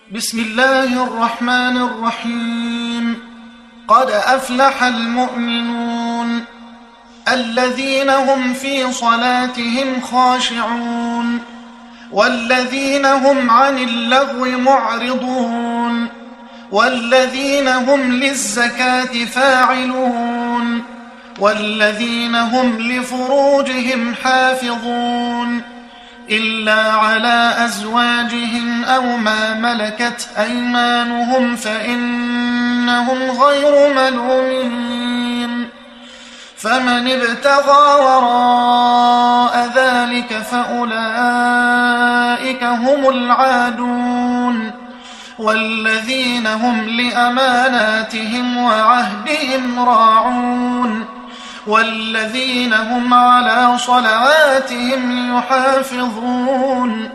بسم الله الرحمن الرحيم. قد أفلح المؤمنون الذين هم في صلاتهم خاشعون والذين هم عن اللغو معرضون والذين هم للزكاة فاعلون والذين هم لفروجهم حافظون إلا على أزواجهم أو ما ملكت أيمانهم فإنهم غير ملومين. فمن ابتغى وراء ذلك فأولئك هم العادون والذين هم لأماناتهم وعهدهم راعون والذين هم على صلواتهم يحافظون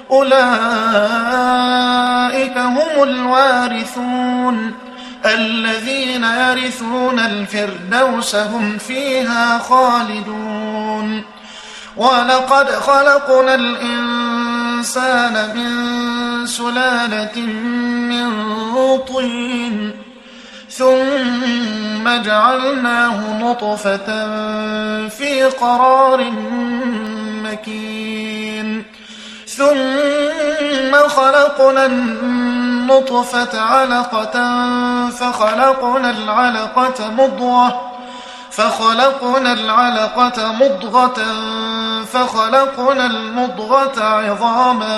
أولئك هم الوارثون الذين يرثون الفردوس هم فيها خالدون. ولقد خلقنا الإنسان من سلالة من طين ثم جعلناه نطفة في قرار مكين ثم خلقنا النطفة علقة فخلقنا العلقة مضغة فخلقنا المضغة عظاما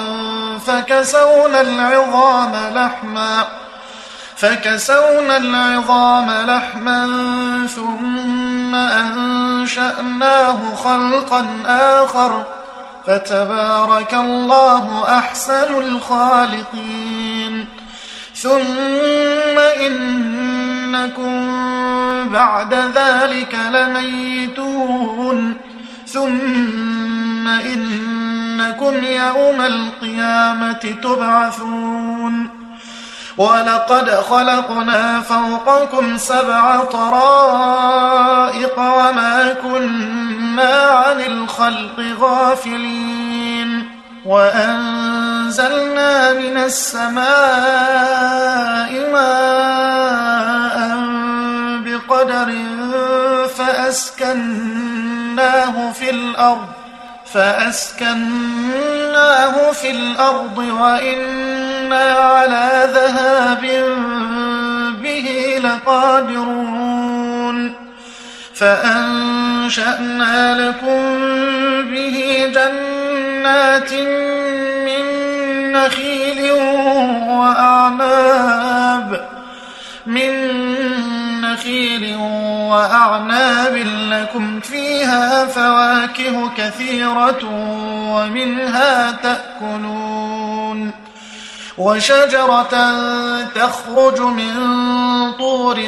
فكسونا العظام لحما ثم أنشأناه خلقا آخر فتبارك الله أحسن الخالقين. ثم إنكم بعد ذلك لميتون ثم إنكم يوم القيامة تبعثون. ولقد خلقنا فوقكم 7 طرائق وما كنا عن الخلق غافلين وأنزلنا من السماء ماء بقدر فأسكناه في الأرض وإنا على ذهاب به لقادرون. فأنشأنا لكم به جنات من نخيل وأعناب لكم فيها فواكه كثيرة ومنها تأكلون. وشجرة تخرج من طور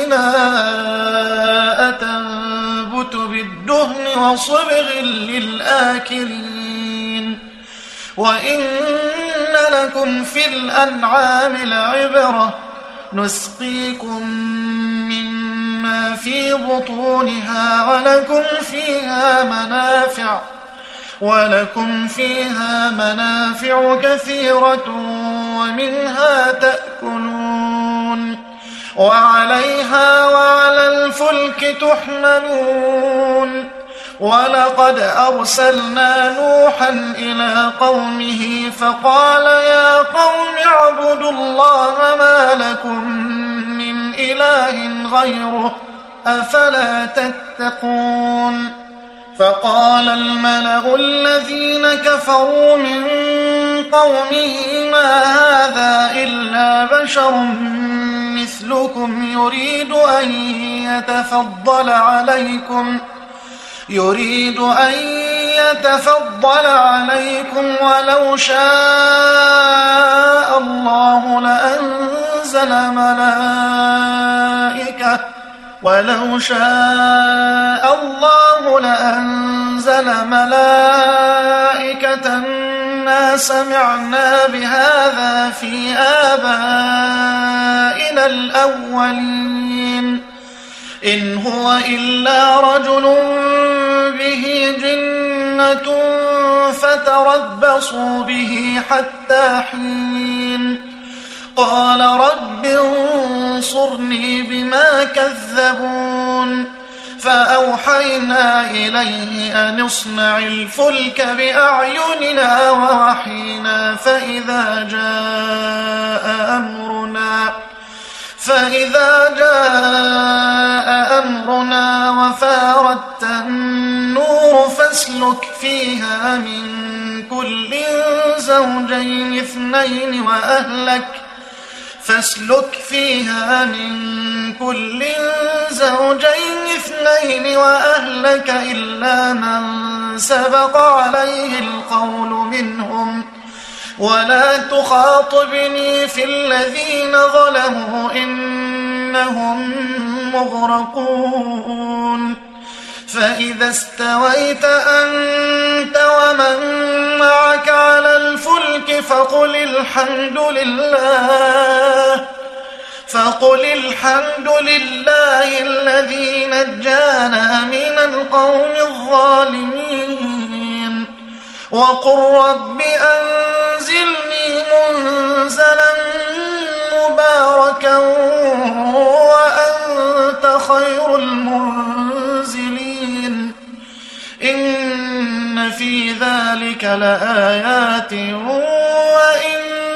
سيناء تنبت بالدهن وصبغ للآكلين. وإن لكم في الأنعام لعبرة نسقيكم مما في بطونها ولكم فيها منافع كثيرة ومنها تأكلون وعليها وعلى الفلك تحملون. ولقد أرسلنا نوحا إلى قومه فقال يا قوم اعبدوا الله ما لكم من إله غيره أفلا تتقون. فقال الملأ الذين كفروا من قومه ما هذا إلا بشر مثلكم يريد أن يتفضل عليكم ولو شاء الله لأنزل ملائكة ما سمعنا بهذا في آبائنا الأولين إن هو إلا رجل به جنة فتربصوا به حتى حين قال رب انصرني بما كذبون فأوحينا إليه أن اصنع الفلك بأعيننا ووحينا فإذا جاء أمرنا وفاردت النور فاسلك فيها من كل زوجين اثنين وأهلك إلا من سبق عليه القول منهم ولا تخاطبني في الذين ظلموا إنهم مغرقون فإذا استويت أنت ومن معك على الفلك فقل الحمد لله الذي نجانا من القوم الظالمين وقل رب أنزلني منزلا مباركا وأنت خير المنزلين إن في ذلك لآيات وإن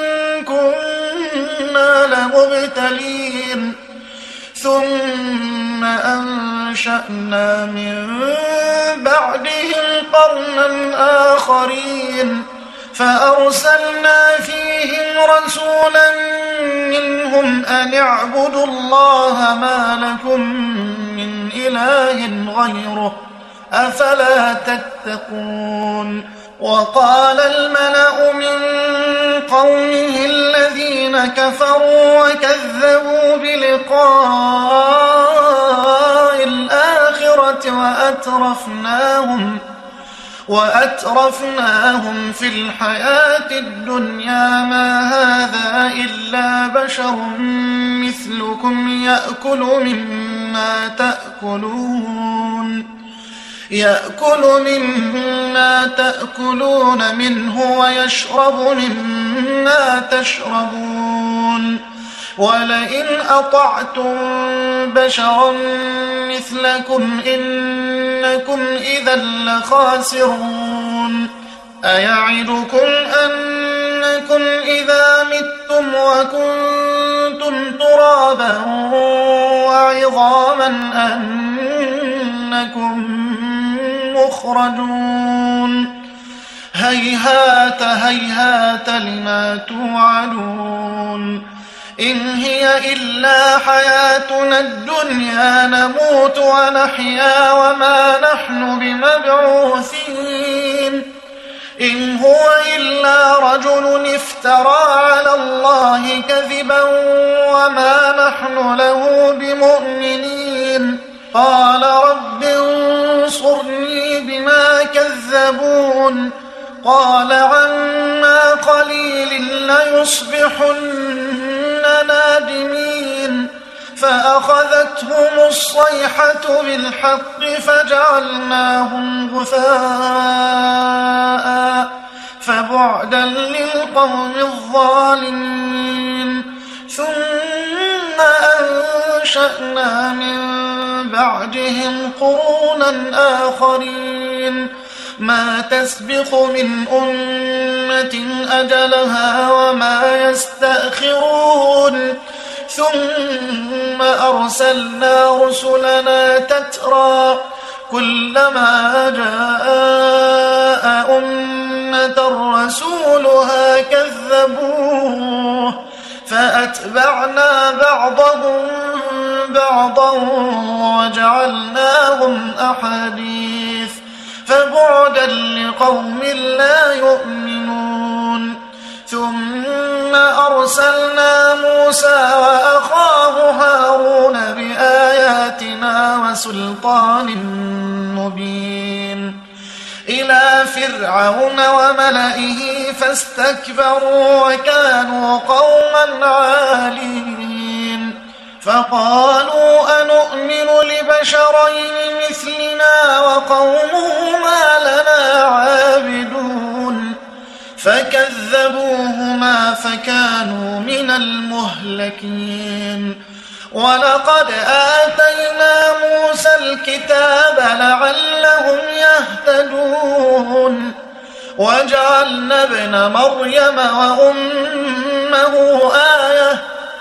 كنا لمبتلين ثم أنشأنا من بعدهم قرنا آخرين فأرسلنا فيهم رسولا منهم أن اعبدوا الله ما لكم من إله غيره أفلا تتقون وقال الملأ من قومه الذين كفروا وكذبوا بلقاء الآخرة وأترفناهم في الحياة الدنيا ما هذا إلا بشر مثلكم يأكل مما تأكلون منه ويشرب مما تشربون ولئن أطعتم بشرا مثلكم إنكم إذا لخاسرون أيعدكم أنكم إذا متم وكنتم ترابا وعظاما أنكم مخرجون هيهات هيهات لما توعدون إن هي إلا حياتنا الدنيا نموت ونحيا وما نحن بمبعوثين إن هو إلا رجل افترى على الله كذبا وما نحن له بمؤمنين قال رب انصرني بما كذبون قال عما قليل ليصبحن نادمين فأخذتهم الصيحة بالحق فجعلناهم غثاء فبعدا للقوم الظالمين ثم أنشأنا من بعدهم قرونا آخرين ما تسبق من أمة أجلها وما يستأخرون ثم أرسلنا رسلنا تترى كلما جاء أمة رسولها كذبوه فأتبعنا بعضهم بعضا وجعلناهم أحاديث فبعدا لقوم لا يؤمنون ثم أرسلنا موسى وأخاه هارون بآياتنا وسلطان مبين إلى فرعون وملئه فاستكبروا وكانوا قوما عالين فقالوا أنؤمن لبشرين مثلنا وقومهما لنا عابدون فكذبوهما فكانوا من المهلكين. ولقد آتينا موسى الكتاب لعلهم يهتدون وجعلنا ابن مريم وأمه آية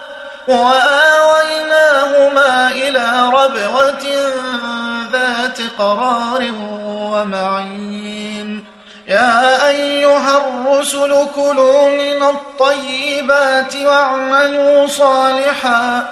وآويناهما إلى ربوة ذات قرار ومعين. يا أيها الرسل كلوا من الطيبات واعملوا صالحا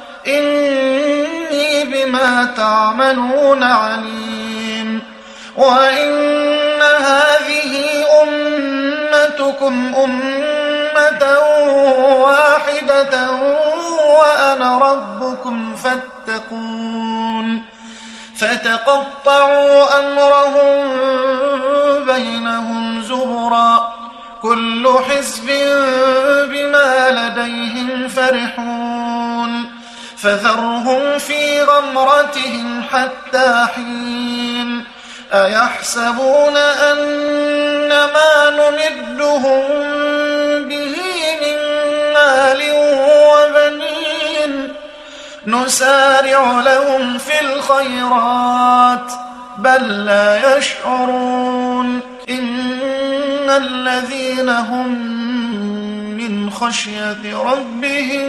إني بما تعملون عليم. وإن هذه أمتكم أمة واحدة وأنا ربكم فاتقون. فتقطعوا أمرهم بينهم زبرا كل حزب بما لديهم فرحون. فذرهم في غمرتهم حتى حين. أيحسبون أن ما نمدهم به من مال وبنين نسارع لهم في الخيرات بل لا يشعرون. إن الذين هم من خشية ربهم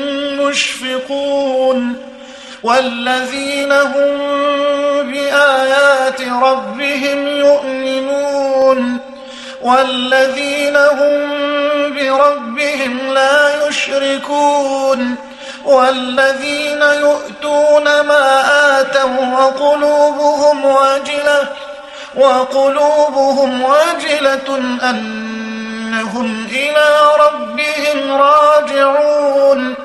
مشفقون والذين هم بآيات ربهم يؤمنون والذين هم بربهم لا يشركون والذين يؤتون ما آتوا وقلوبهم وجلة أنهم إلى ربهم راجعون.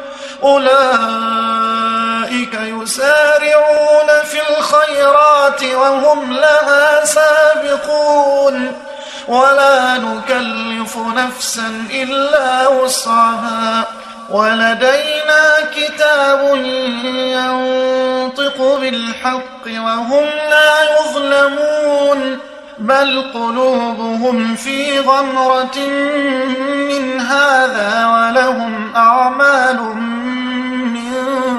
أولئك يسارعون في الخيرات وهم لها سابقون. ولا نكلف نفسا إلا وسعها ولدينا كتاب ينطق بالحق وهم لا يظلمون. بل قلوبهم في غمرة من هذا ولهم أعمال من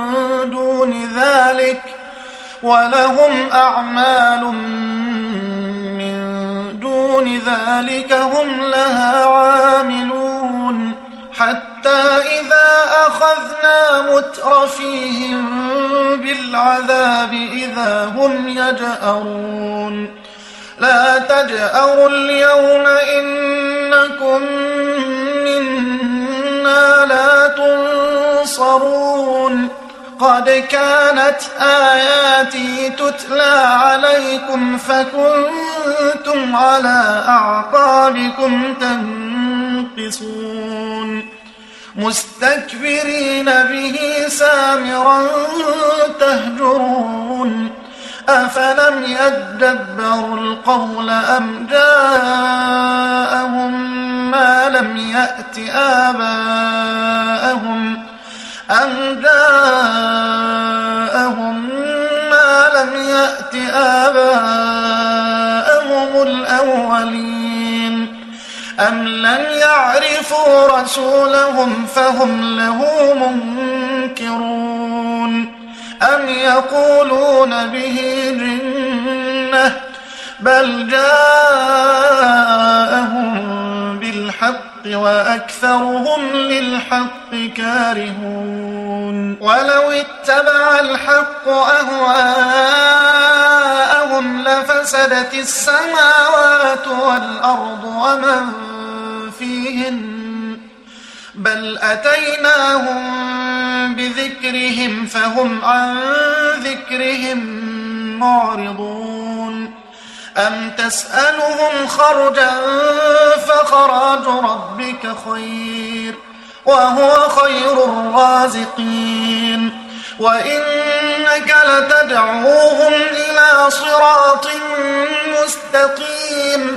دون ذلك هم لها عاملون. حتى إذا أخذنا مترفيهم بالعذاب إذا هم يجأرون. لا تجأروا اليوم إنكم منا لا تنصرون. قد كانت آياتي تتلى عليكم فكنتم على أعقابكم تنقصون مستكبرين به سامرا تهجرون. أفلم يدبروا القول أم جاءهم ما لم يأت آباءهم الأولين. أم لم يعرفوا رسولهم فهم له منكرون. أم يقولون به جنة بل جاءهم بالحق وأكثرهم للحق كارهون. ولو اتبع الحق أهواءهم لفسدت السماوات والأرض ومن فيهن بل أتيناهم بذكرهم فهم عن ذكرهم معرضون. أم تسألهم خرجا فخراج ربك خير وهو خير الرازقين. وإنك لتدعوهم إلى صراط مستقيم.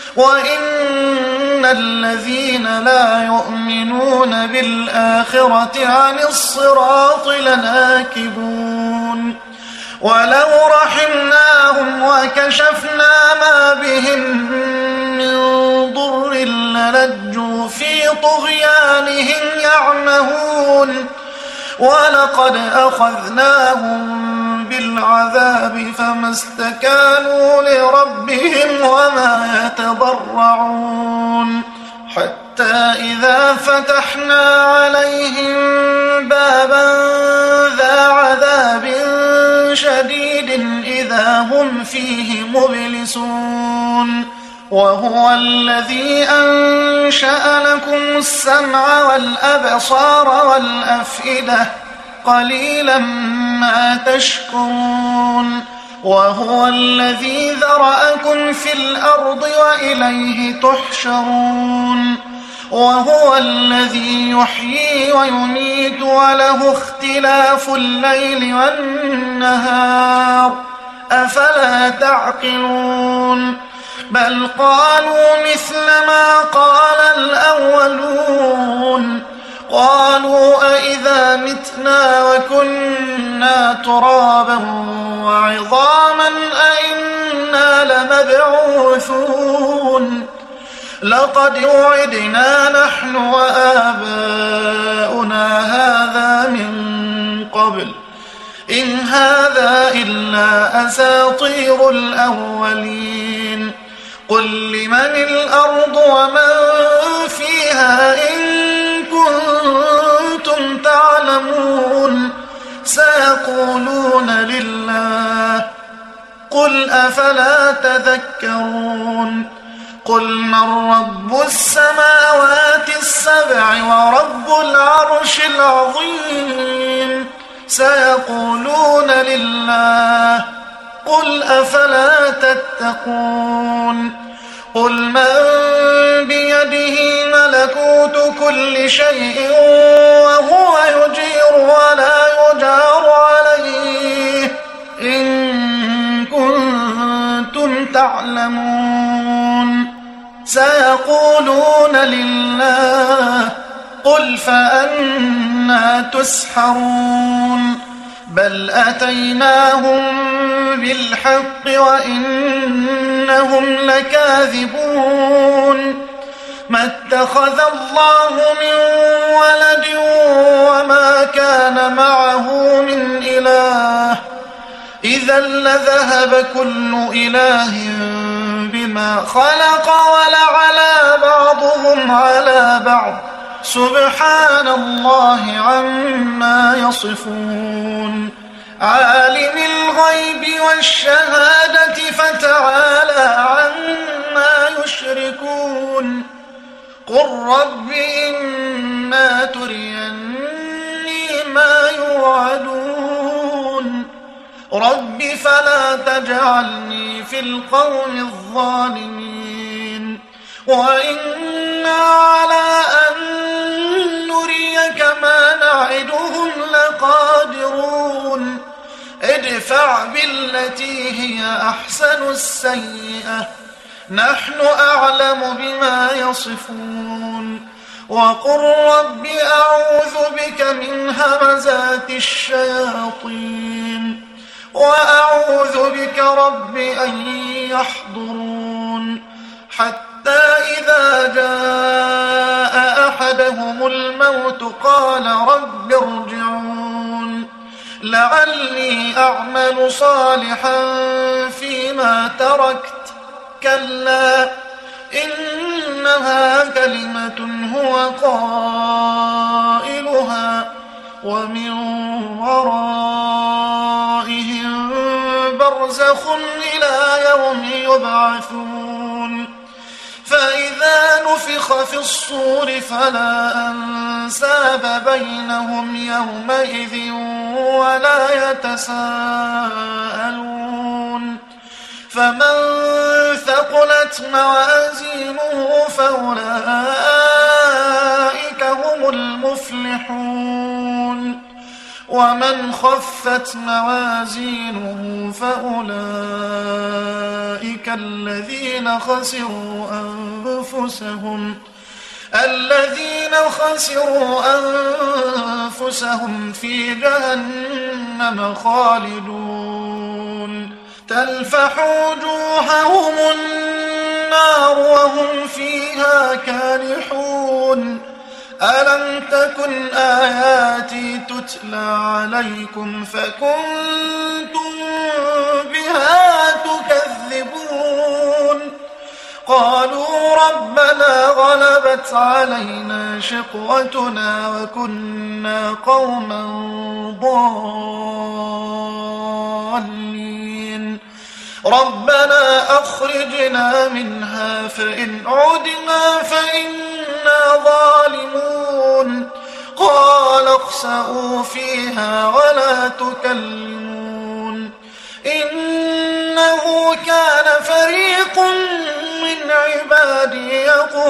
وإن الذين لا يؤمنون بالآخرة عن الصراط لناكبون. ولو رحمناهم وكشفنا ما بهم من ضر للجوا في طغيانهم يعمهون ولقد أخذناهم بالعذاب فما استكانوا لربهم وما يتضرعون حتى إذا فتحنا عليهم بابا ذا عذاب شديد إذا هم فيه مبلسون وهو الذي أنشأ لكم السمع والأبصار والأفئدة قليلا ما تشكرون وهو الذي ذرأكم في الأرض وإليه تحشرون وهو الذي يحيي ويميت وله اختلاف الليل والنهار أفلا تعقلون بل قالوا مثل ما قال الأولون قالوا أئذا متنا وكنا ترابا وعظاما أئنا لمبعوثون لقد وعدنا نحن وآباؤنا هذا من قبل إن هذا إلا أساطير الأولين قل لمن الأرض ومن فيها إن كنتم تعلمون سيقولون لله قل أفلا تذكرون قل من رب السماوات السبع ورب العرش العظيم سيقولون لله قل أفلا تتقون قل من بيده ملكوت كل شيء وهو يجير ولا يجار عليه إن كنتم تعلمون سيقولون لله قل فأنى تسحرون بل أتيناهم بالحق وإنهم لكاذبون ما اتخذ الله من ولد وما كان معه من إله إذا لذهب كل إله بما خلق ولعلى بعضهم على بعض سبحان الله عما يصفون عالم الغيب والشهادة فتعالى عما يشركون قل رب إما تريني ما يوعدون رب فلا تجعلني في القوم الظالمين وإنا على أن نريك ما نعدهم لقادرون ادفع بالتي هي أحسن السيئة نحن أعلم بما يصفون وقل رب أعوذ بك من همزات الشياطين وأعوذ بك رب أن يحضرون حتى إذا جاء أحدهم الموت قال رب ارجعون لعلي أعمل صالحا فيما تركت كلا إنها كلمة هو قائلها ومن ورائهم برزخ إلى يوم يبعثون فإذا نفخ في الصور فلا أنساب بينهم يومئذ ولا يتساءلون فمن ثقلت موازينه فأولئك هم المفلحون ومن خفت موازينه فأولئك الذين خسروا أنفسهم في جهنم خالدون تلفح وجوههم النار وهم فيها كالحون ألم تكن آياتي تتلى عليكم فكنتم بها تكذبون قالوا ربنا غلبت علينا شقوتنا وكنا قوما ضالين ربنا أخرجنا منها فإن عدنا فإنا ظالمون قال اخسئوا فيها ولا تكلمون إنه كان فريق من عبادي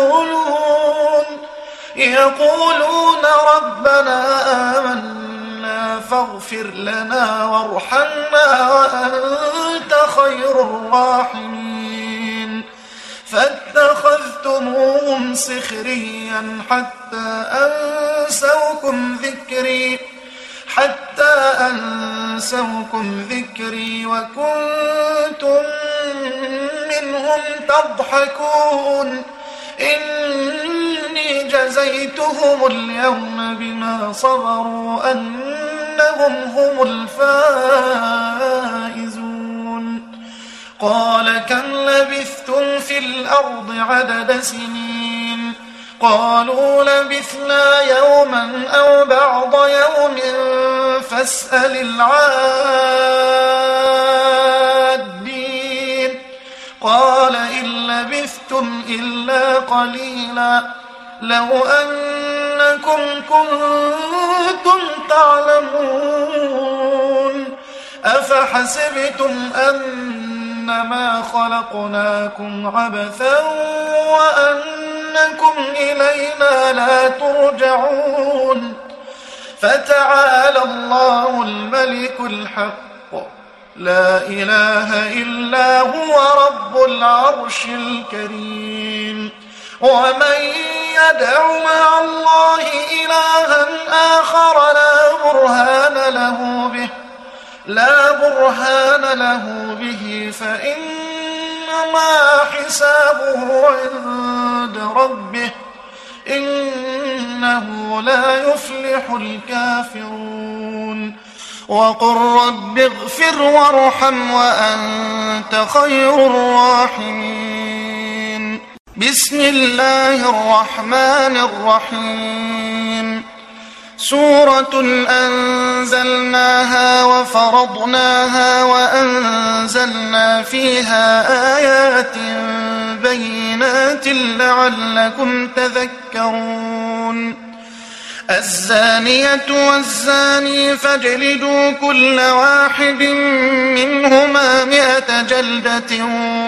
يقولون ربنا آمنا فاغفر لنا وارحمنا وأنت خير الراحمين فاتخذتموهم سخريا حتى أنسوكم ذكري وكنتم منهم تضحكون إني جزيتهم اليوم بما صبروا أنهم هم الفائزون قال كم لبثتم في الأرض عدد سنين قالوا لبثنا يوما أو بعض يوم فاسأل العادين قال إن لبثتم إلا قليلا لو أنكم كنتم تعلمون أفحسبتم أنما خلقناكم عبثا وأنكم إلينا لا ترجعون فتعالى الله الملك الحق لا إله إلا هو رب العرش الكريم ومن يدع مع الله إلها آخر لا برهان له به فإنما حسابه عند ربه إنه لا يفلح الكافرون وقل رب اغفر وارحم وأنت خير الراحمين بسم الله الرحمن الرحيم سورة أنزلناها وفرضناها وأنزلنا فيها آيات بينات لعلكم تذكرون الزانية والزاني فاجلدوا كل واحد منهما 100 جلدة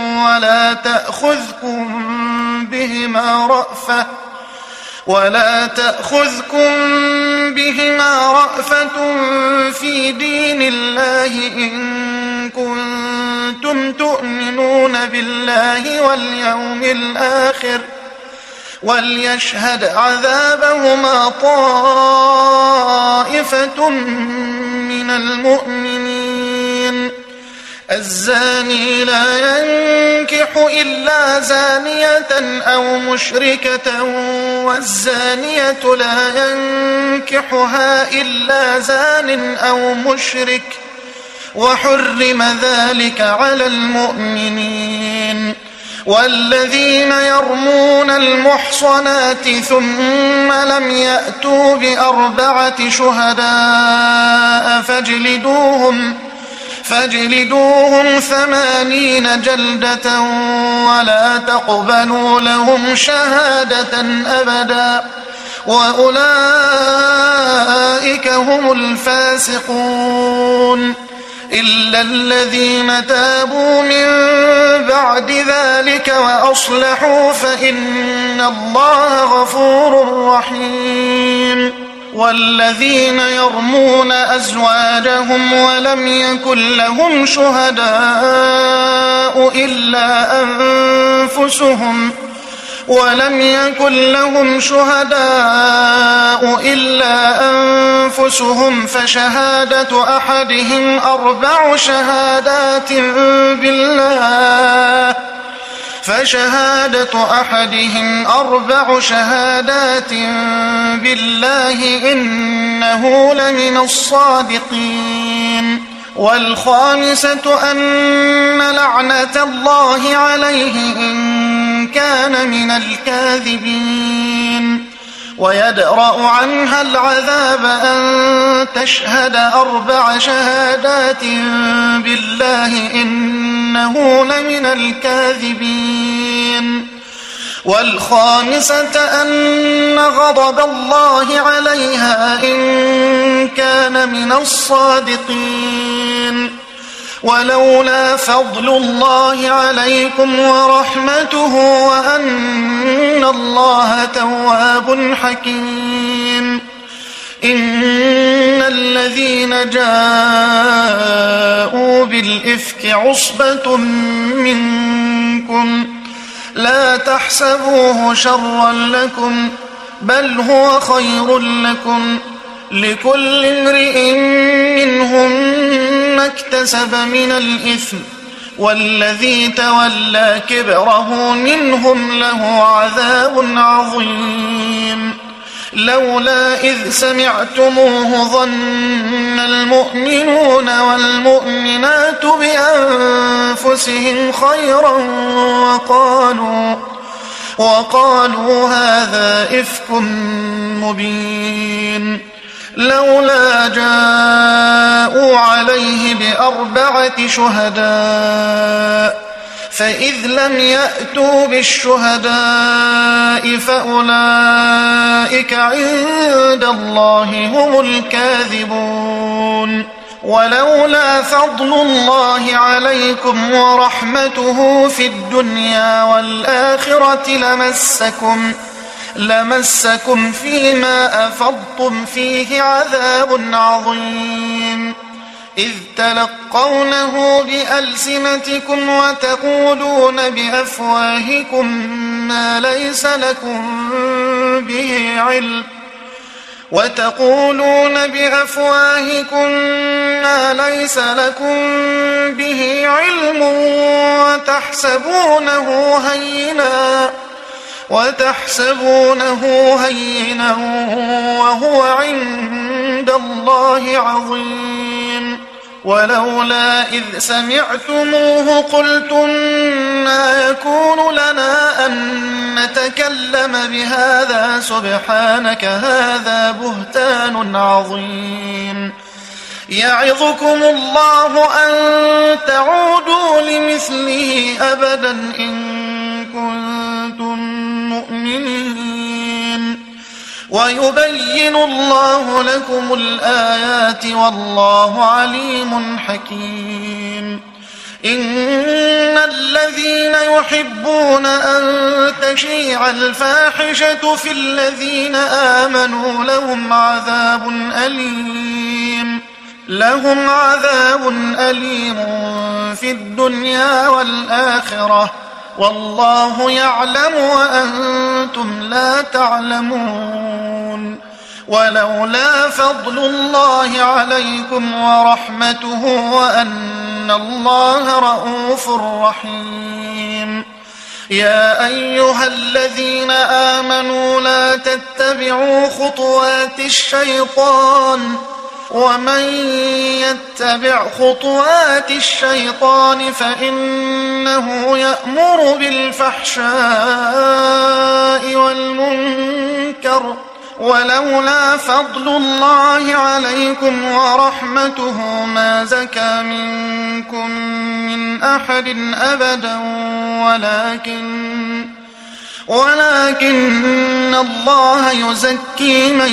ولا تأخذكم بهما رأفة في دين الله إن كنتم تؤمنون بالله واليوم الآخر وليشهد عذابهما طائفة من المؤمنين الزاني لا ينكح إلا زانية أو مشركة والزانية لا ينكحها إلا زان أو مشرك وحرم ذلك على المؤمنين والذين يرمون المحصنات ثم لم يأتوا ب4 شهداء فاجلدوهم 80 جلدة ولا تقبلوا لهم شهادة أبدا وأولئك هم الفاسقون إلا الذين تابوا من بعد ذلك وأصلحوا فإن الله غفور رحيم والذين يرمون أزواجهم ولم يكن لهم شهداء إلا أنفسهم ولم يكن لهم شهداء إلا أنفسهم فشهادة أحدهم أربع شهادات بالله إنه لمن الصادقين. والخامسة أن لعنة الله عليه إن كان من الكاذبين. ويدرأ عنها العذاب أن تشهد أربع شهادات بالله إنه لمن الكاذبين. والخامسة أن غضب الله عليها إن كان من الصادقين. ولولا فضل الله عليكم ورحمته وأن الله تواب حكيم. إن الذين جاءوا بالإفك عصبة منكم لا تحسبوه شرا لكم بل هو خير لكم لكل امرئ منهم ما اكتسب من الإثم والذي تولى كبره منهم له عذاب عظيم. لولا إذ سمعتموه ظن المؤمنون والمؤمنات بأنفسهم خيرا وقالوا هذا إفك مبين. لولا جاءوا عليه بأربعة شهداء فإذ لم يأتوا بالشهداء فأولئك عند الله هم الكاذبون. ولولا فضل الله عليكم ورحمته في الدنيا والآخرة لمسكم فيما أفضتم فيه عذاب عظيم. إذ تلقونه بألسنتكم وتقولون بأفواهكم ما ليس لكم به علم وتحسبونه هينا وهو عند الله عظيم. ولولا إذ سمعتموه قلتم ما يكون لنا أن نتكلم بهذا سبحانك هذا بهتان عظيم. يعظكم الله أن تعودوا لمثله أبدا إن كنتم مؤمنين. ويبين الله لكم الآيات والله عليم حكيم. إن الذين يحبون أن تشيع الفاحشة في الذين آمنوا لهم عذاب أليم في الدنيا والآخرة والله يعلم وأنتم لا تعلمون. ولولا فضل الله عليكم ورحمته وأن الله رءوف رحيم. يا أيها الذين آمنوا لا تتبعوا خطوات الشيطان ومن يتبع خطوات الشيطان فإنه يأمر بالفحشاء والمنكر. ولولا فضل الله عليكم ورحمته ما زكى منكم من أحد أبدا ولكن الله يزكي من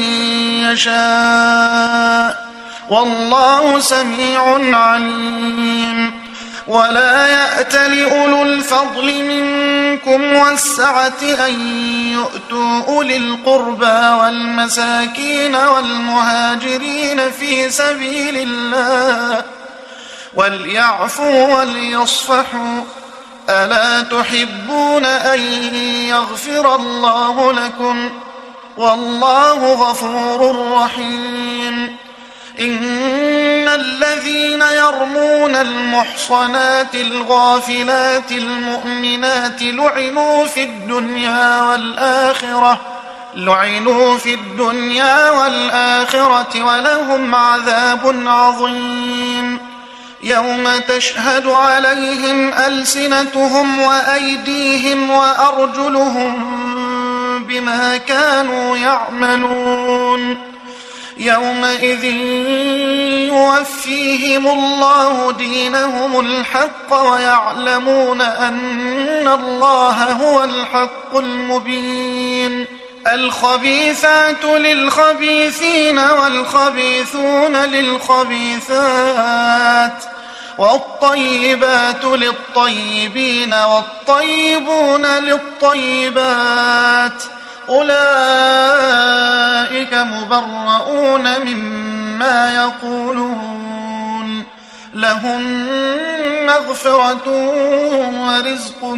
يشاء والله سميع عليم. ولا يأتل أولو الفضل منكم والسعة أن يؤتوا أولي القربى والمساكين والمهاجرين في سبيل الله وليعفوا وليصفحوا ألا تحبون أن يغفر الله لكم والله غفور رحيم إن الذين يرمون المحصنات الغافلات المؤمنات لعنوا في الدنيا والآخرة ولهم عذاب عظيم يوم تشهد عليهم ألسنتهم وأيديهم وأرجلهم بما كانوا يعملون يومئذ يوفيهم الله دينهم الحق ويعلمون أن الله هو الحق المبين الخبيثات للخبيثين والخبيثون للخبيثات والطيبات للطيبين والطيبون للطيبات أولئك مبرؤون مما يقولون لهم مغفرة ورزق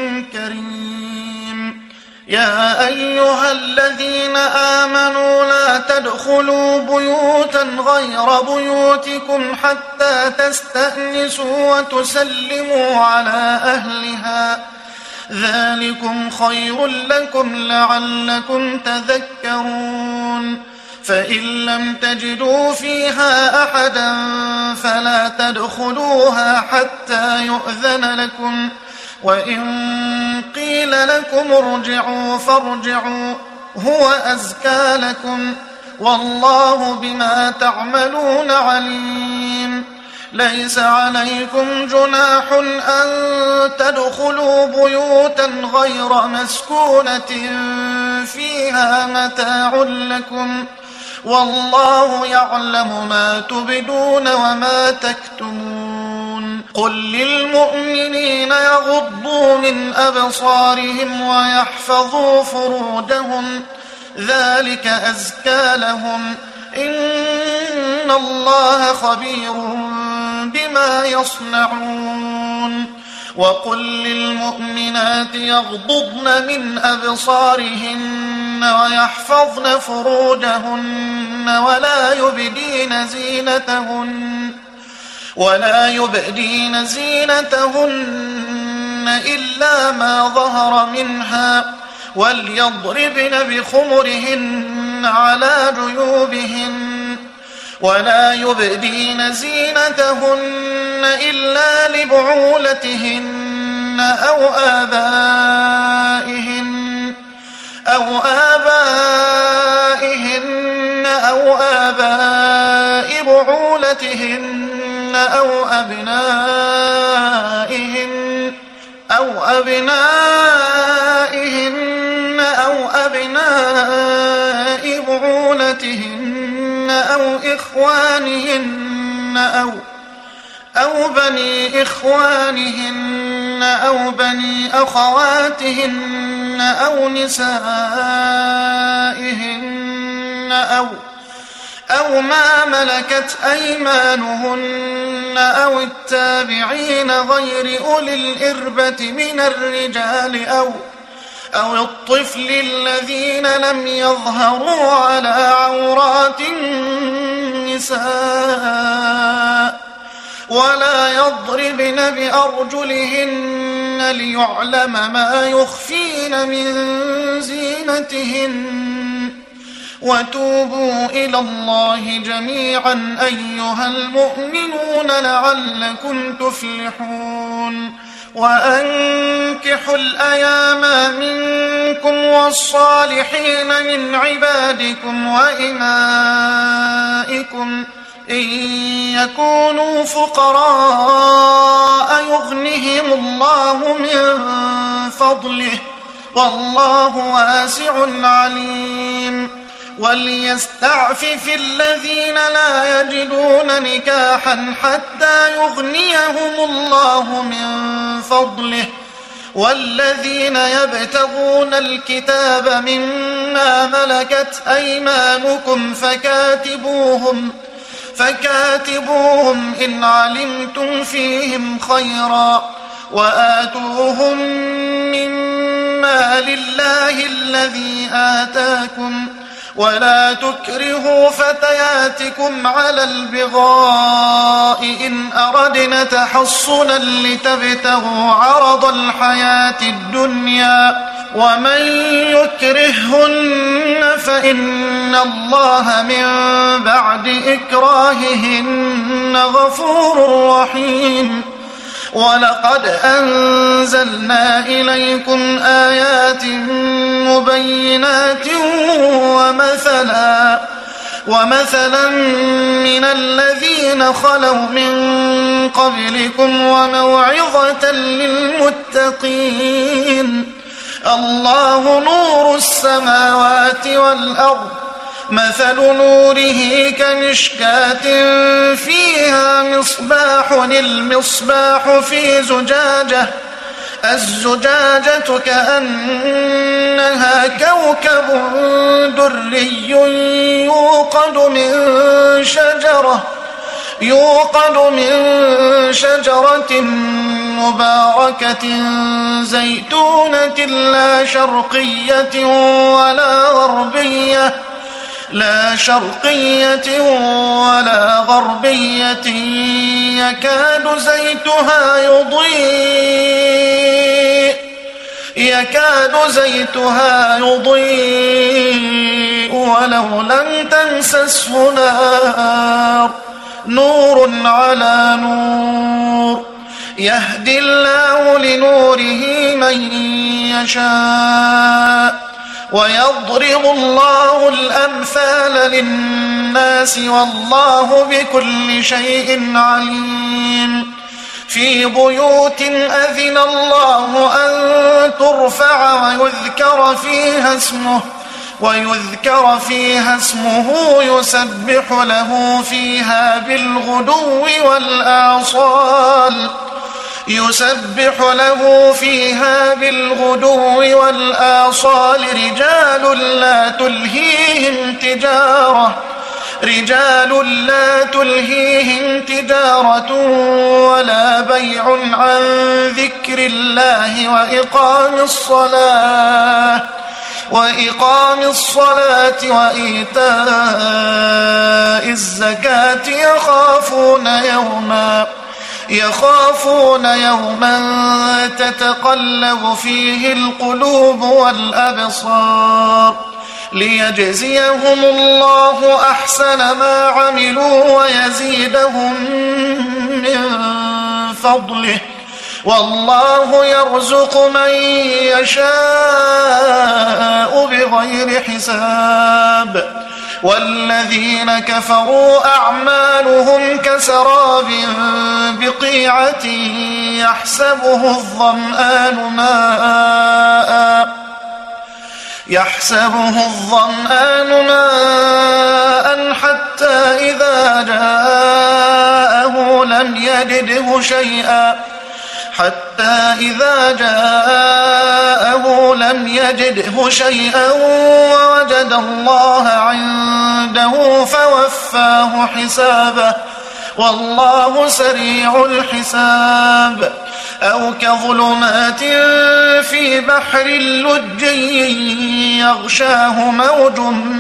كريم يا أيها الذين آمنوا لا تدخلوا بيوتا غير بيوتكم حتى تستأنسوا وتسلموا على أهلها ذلكم خير لكم لعلكم تذكرون فإن لم تجدوا فيها أحدا فلا تدخلوها حتى يؤذن لكم وإن قيل لكم ارجعوا فارجعوا هو أزكى لكم والله بما تعملون عليم ليس عليكم جناح أن تدخلوا بيوتا غير مسكونة فيها متاع لكم والله يعلم ما تبدون وما تكتمون قل للمؤمنين يغضوا من أبصارهم ويحفظوا فروجهم ذلك أزكى لهم إن الله خبير بما يصنعون وقل للمؤمنات يغضضن من أبصارهن ويحفظن فروجهن ولا يبدين زينتهن إلا ما ظهر منها وليضربن بخمرهن على جيوبهن ولا يبدين زينتهن إلا لبعولتهن أو آباء بعولتهن أو أبنائهن أو أبناء بعولتهن أو إخوانهن أو بني إخوانهن أو بني أخواتهن أو نسائهن أو ما ملكت أيمانهن أو التابعين غير أولي الإربة من الرجال أو الطفل الذين لم يظهروا على عورات النساء ولا يضربن بأرجلهن ليعلم ما يخفين من زينتهن وتوبوا إلى الله جميعا أيها المؤمنون لعلكم تفلحون وأنكحوا الأيام منكم والصالحين من عبادكم وإمائكم إن يكونوا فقراء يغنهم الله من فضله والله واسع عليم وليستعفف الذين لا يجدون نكاحا حتى يغنيهم الله من فضله والذين يبتغون الكتاب مما ملكت أيمانكم فكاتبوهم إن علمتم فيهم خيرا وآتوهم مما لله الذي آتاكم ولا تكرهوا فتياتكم على البغاء إن أردنا تحصنا لتبتغوا عرض الحياة الدنيا ومن يكرههن فإن الله من بعد إكراههن غفور رحيم. ولقد أنزلنا إليكم آيات مبينات ومثلا من الذين خلوا من قبلكم وموعظة للمتقين. الله نور السماوات والأرض مثل نوره كمشكاة فيها مصباح المصباح في زجاجة الزجاجة كأنها كوكب دري يوقد من شجرة مباركة زيتونة لا شرقية ولا غربية يكاد زيتها يضيء ولو لم تمسسه نار نور على نور يهدي الله لنوره من يشاء ويضرب الله الأمثال للناس والله بكل شيء عليم. في بيوت أذن الله أن ترفع ويذكر فيها اسمه يسبح له فيها بالغدو والآصال رجال لا تلهيهم تجارة ولا بيع عن ذكر الله وإقام الصلاة وإيتاء الزكاة يخافون يوما تتقلب فيه القلوب والأبصار ليجزيهم الله أحسن ما عملوا ويزيدهم من فضله والله يرزق من يشاء بغير حساب. والذين كفروا أعمالهم كسراب بقيعة يحسبه الظمآن ماء حتى إذا جاءه لم يجده شيئا ووجد الله عنده فوفاه حسابه والله سريع الحساب. أو كظلمات في بحر لجي يغشاه موج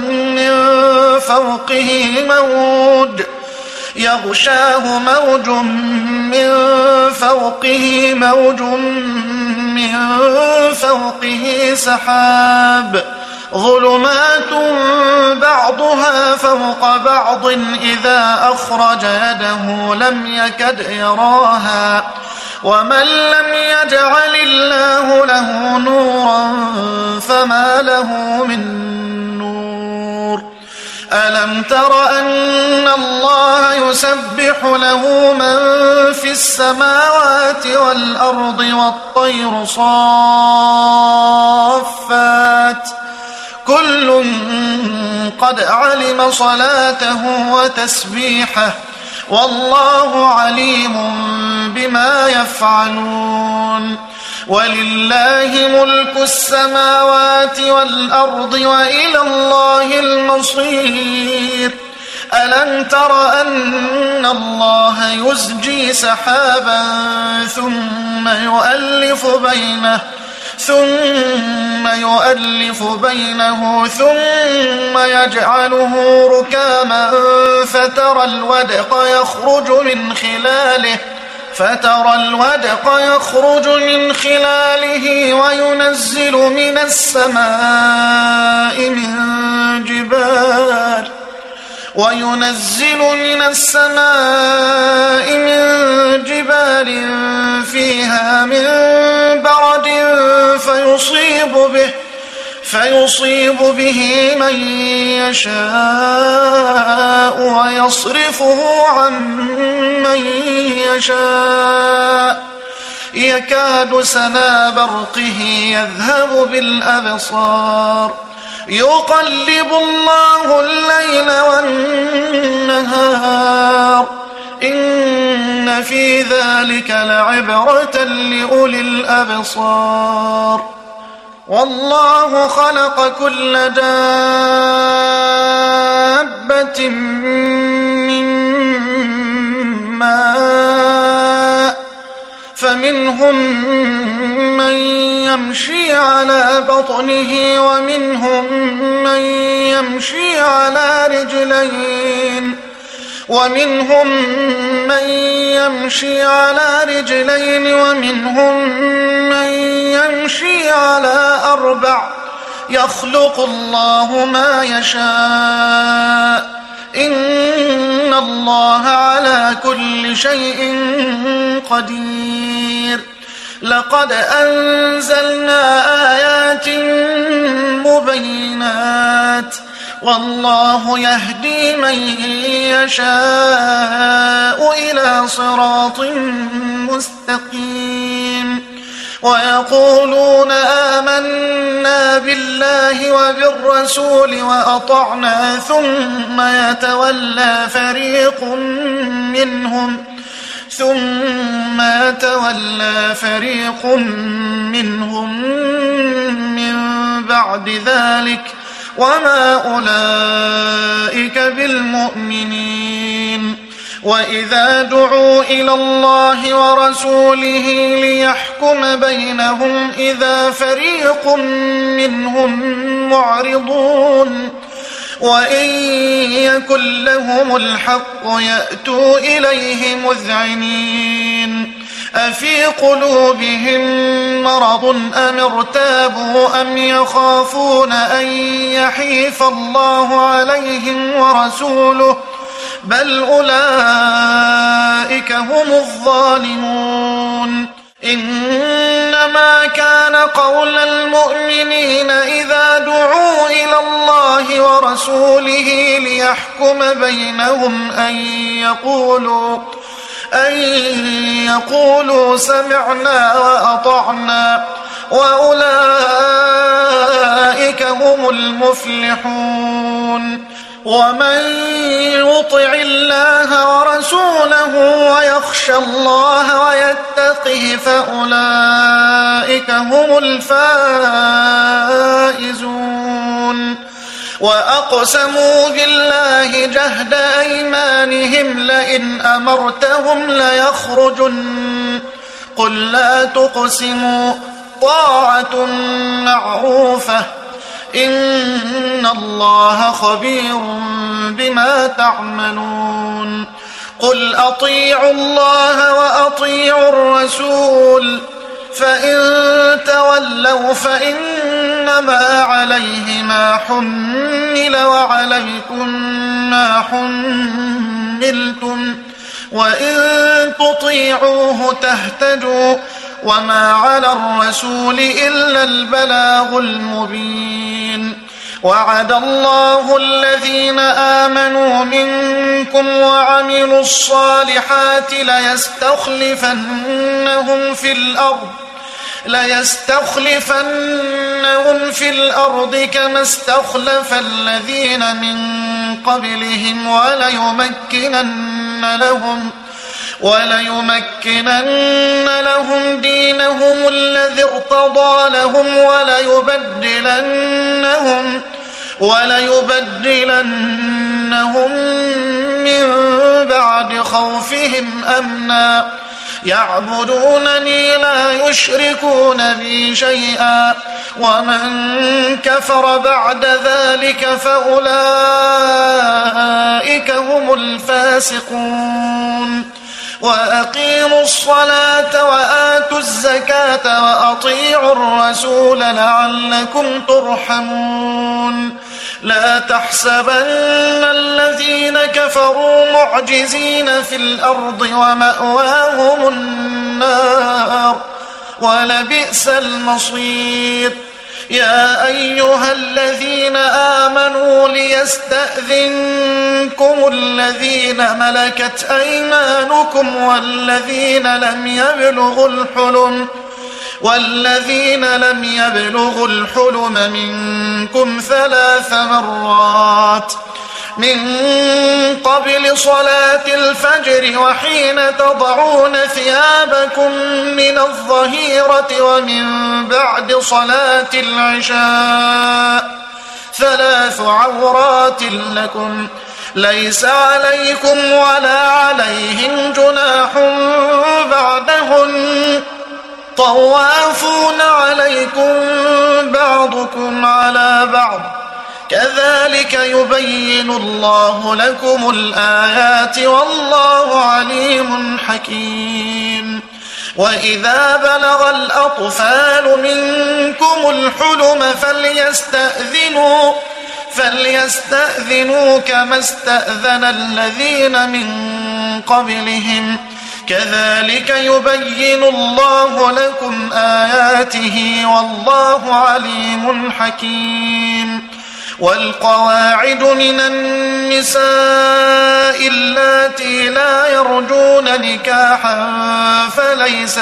من فوقه سحاب ظلمات بعضها فوق بعض إذا أخرج يده لم يكد يراها ومن لم يجعل الله له نورا فما له من نور. ألم تر أن الله يسبح له من في السماوات والأرض والطير صافات كل قد علم صلاته وتسبيحه والله عليم بما يفعلون. ولله ملك السماوات والأرض وإلى الله المصير. ألم تر أن الله يزجي سحابا ثم يؤلف بينه ثم يجعله ركاما فترى الودق يخرج من خلاله وينزل من السماء من جبال فيها من برد فيصيب به من يشاء ويصرفه عن من يشاء يكاد سنا برقه يذهب بالأبصار يقلب الله الليل والنهار إن في ذلك لعبرة لأولي الأبصار والله خلق كل دابة من ماء فمنهم من يمشي على بطنه ومنهم من يمشي على رجلين ومنهم من يمشي على أربع يخلق الله ما يشاء إن الله على كل شيء قدير لقد أنزلنا آيات مبينات والله يهدي من يشاء إلى صراط مستقيم ويقولون آمنا بالله وبالرسول وأطعنا ثم يتولى فريق منهم من بعد ذلك وما أولئك بالمؤمنين وإذا دعوا إلى الله ورسوله ليحكم بينهم إذا فريق منهم معرضون وإن يكن لهم الحق يأتوا إليه مذعنين أفي قلوبهم مرض أم ارتابوا أم يخافون أن يحيف الله عليهم ورسوله بل أولئك هم الظالمون إنما كان قول المؤمنين إذا دعوا إلى الله ورسوله ليحكم بينهم أن يقولوا سمعنا وأطعنا وأولئك هم المفلحون ومن يطع الله ورسوله ويخشى الله ويتقه فأولئك هم الفائزون وأقسموا بالله جهد أيمانهم لئن أمرتهم ليخرجن قل لا تقسموا طاعة معروفة إن الله خبير بما تعملون قل أطيعوا الله وأطيعوا الرسول فإن تولوا فإنما عليه ما حمل وعليكم ما حملتم وإن تطيعوه تهتدوا وما على الرسول إلا البلاغ المبين وعد الله الذين آمنوا منكم وعملوا الصالحات ليستخلفنهم في الأرض كما استخلف الذين من قبلهم وليمكنن لهم دينهم الذي ارتضى لهم وليبدلنهم بهم أمنا يعبدونني لا يشركون بي شيئا ومن كفر بعد ذلك فأولئك هم الفاسقون وأقيموا الصلاة وآتوا الزكاة وأطيعوا الرسول لعلكم ترحمون لا تحسبن الذين كفروا معجزين في الأرض ومأواهم النار ولبئس المصير يا أيها الذين آمنوا ليستأذنكم الذين ملكت أيمانكم والذين لم يبلغوا الحلم منكم 3 مرات من قبل صلاة الفجر وحين تضعون ثيابكم من الظهيرة ومن بعد صلاة العشاء 3 عورات لكم ليس عليكم ولا عليهم جناح بعدهن طوافون عليكم بعضكم على بعض كذلك يبين الله لكم الآيات والله عليم حكيم وإذا بلغ الأطفال منكم الحلم فليستأذنوا كما استأذن الذين من قبلهم كذلك يبين الله لكم آياته والله عليم حكيم والقواعد من النساء اللاتي لا يرجون نكاحا فليس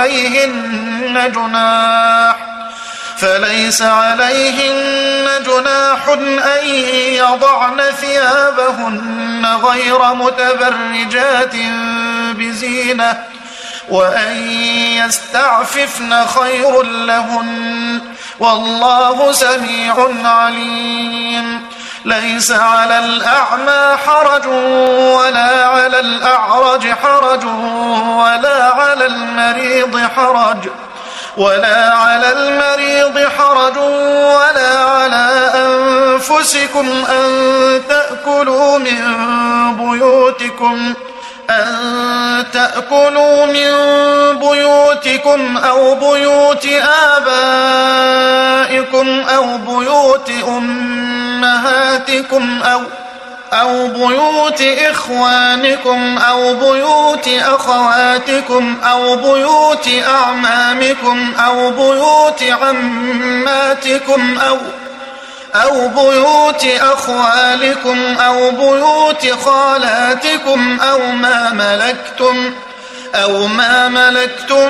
عليهن جناح أن يضعن ثيابهن غير متبرجات بزينة وأن يستعففن خير لهن والله سميع عليم ليس على الأعمى حرج ولا على الأعرج حرج ولا على المريض حرج ولا على أنفسكم أن تأكلوا من بيوتكم أو بيوت آبائكم أو بيوت أمهاتكم أو بيوت إخوانكم أو بيوت أخواتكم أو بيوت أعمامكم أو بيوت عماتكم أو بيوت أخوالكم أو بيوت خالاتكم أو ما ملكتم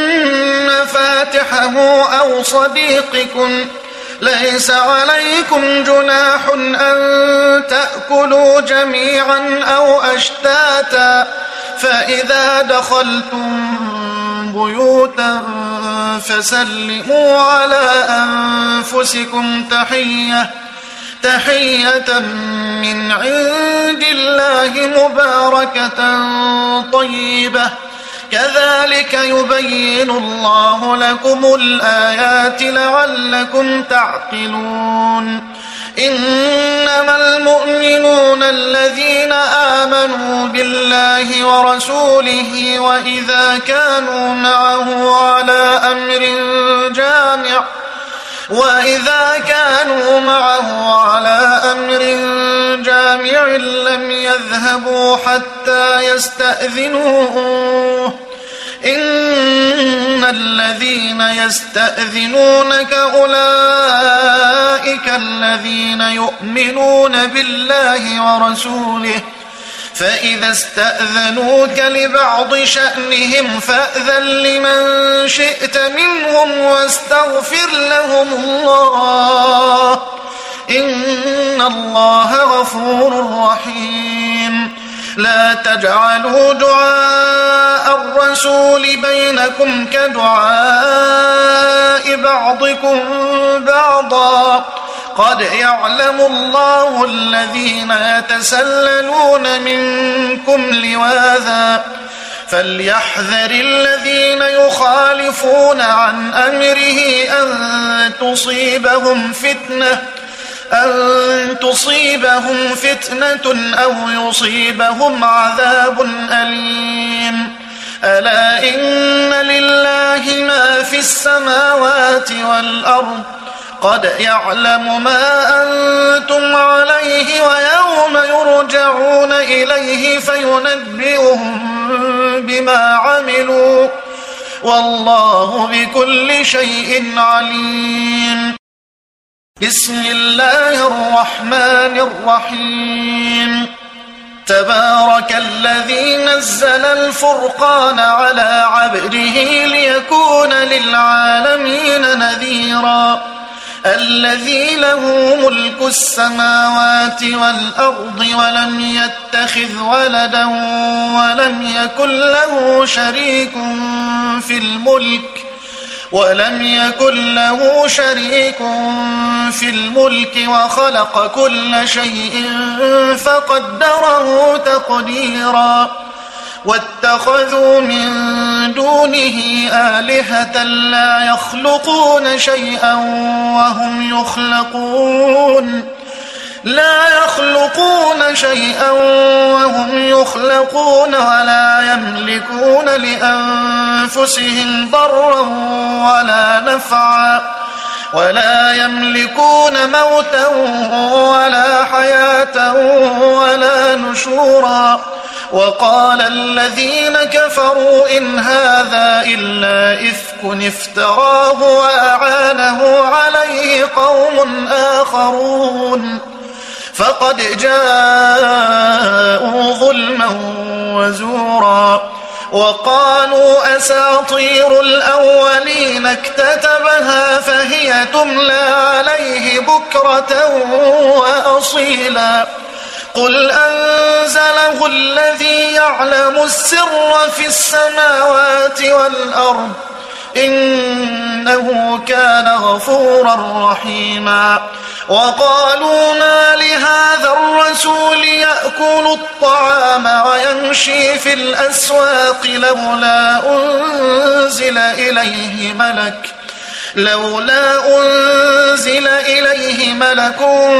مفاتحه أو صديقكم ليس عليكم جناح أن تأكلوا جميعا أو أشتاتا فإذا دخلتم بيوتا فسلموا على أنفسكم تحية من عند الله مباركة طيبة كذلك يبين الله لكم الآيات لعلكم تعقلون إنما المؤمنون الذين آمنوا بالله ورسوله وإذا كانوا معه على أمر جامع لم يذهبوا حتى يستأذنوه إن الذين يستأذنونك أولئك الذين يؤمنون بالله ورسوله فإذا استأذنوك لبعض شأنهم فأذن لمن شئت منهم واستغفر لهم الله إن الله غفور رحيم لا تجعلوا دعاء الرسول بينكم كدعاء بعضكم بعضا قد يعلم الله الذين يتسللون منكم لواذا فليحذر الذين يخالفون عن أمره أن تصيبهم فتنة أو يصيبهم عذاب أليم ألا إن لله ما في السماوات والأرض قد يعلم ما أنتم عليه ويوم يرجعون إليه فينبئهم بما عملوا والله بكل شيء عليم. بسم الله الرحمن الرحيم. تبارك الذي نزل الفرقان على عبده ليكون للعالمين نذيرا الذي له ملك السماوات والأرض ولم يتخذ ولدا ولم يكن له شريك في الملك وخلق كل شيء فقدره تقديرا واتخذوا من دونه آلهة لا يخلقون شيئا وهم يخلقون ولا يملكون لأنفسهم ضرا ولا نفعا ولا يملكون موتا ولا حياة ولا نشورا وقال الذين كفروا إن هذا إلا إفك افتراه وأعانه عليه قوم آخرون فقد جاءوا ظلما وزورا وقالوا أساطير الأولين اكتتبها فهي تملى عليه بكرة وأصيلا قل أنزله الذي يعلم السر في السماوات والأرض إنه كان غفورا رحيما وقالوا ما لهذا الرسول يأكل الطعام ويمشي في الأسواق لولا أنزل إليه ملك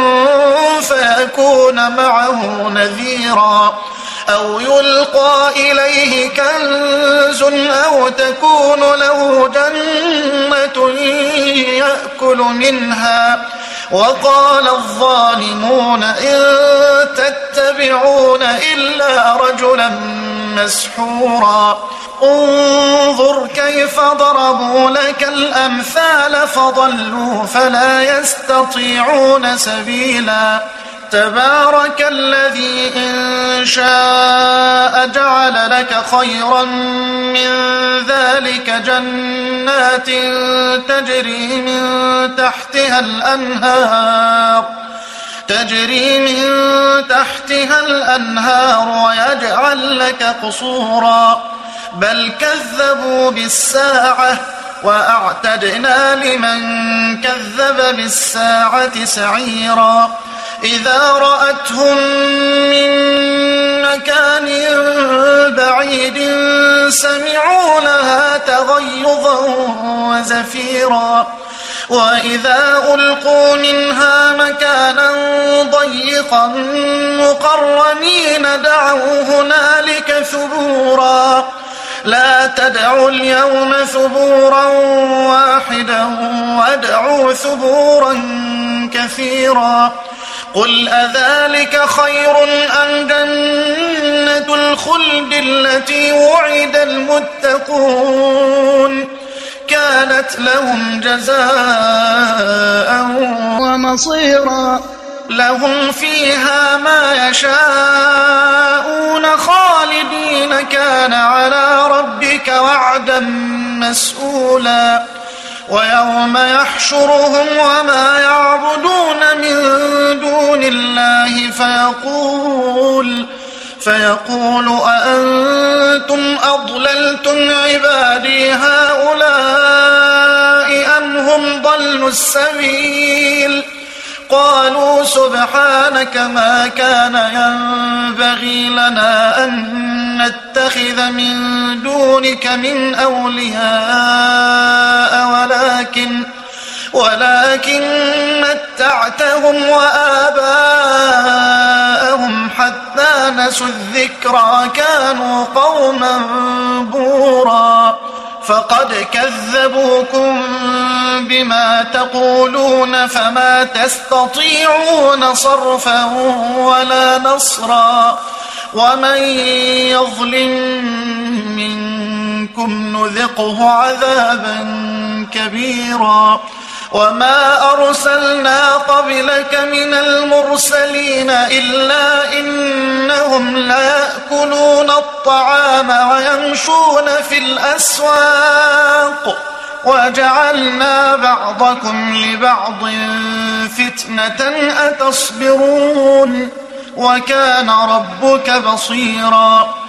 فيكون معه نذيرا أو يلقى إليه كنز أو تكون له جنة يأكل منها وقال الظالمون إن تتبعون إلا رجلا مسحورا انظر كيف ضربوا لك الأمثال فضلوا فلا يستطيعون سبيلا تبارك الذي إن شاء جعل لك خيرا من ذلك جنات تجري من تحتها الأنهار ويجعل لك قصورا بل كذبوا بالساعة وأعتدنا لمن كذب بالساعة سعيرا إذا رأتهم من مكان بعيد سمعوا لها تغيظا وزفيرا وإذا ألقوا منها مكانا ضيقا مقرنين دعوا هنالك ثبورا لا تدعوا اليوم ثبورا واحدا وادعوا ثبورا كثيرا قل أذلك خير أم جنة الخلد التي وعد المتقون كانت لهم جزاء ومصيرا لهم فيها ما يشاءون خالدين كان على ربك وعدا مسئولا ويوم يحشرهم وما يعبدون من دون الله فيقول أأنتم أضللتم عبادي هؤلاء أم هم ضلوا السبيل قالوا سبحانك ما كان ينبغي لنا أن نتخذ من دونك من أولياء ولكن متعتهم وآباءهم حتى نسوا الذكرى كانوا قوما بورا فقد كذبوكم بما تقولون فما تستطيعون صرفا ولا نصرا ومن يظلم منكم نذقه عذابا كبيرا وما أرسلنا قبلك من المرسلين إلا إنهم ليأكلون الطعام ويمشون في الأسواق وجعلنا بعضكم لبعض فتنة أتصبرون وكان ربك بصيرا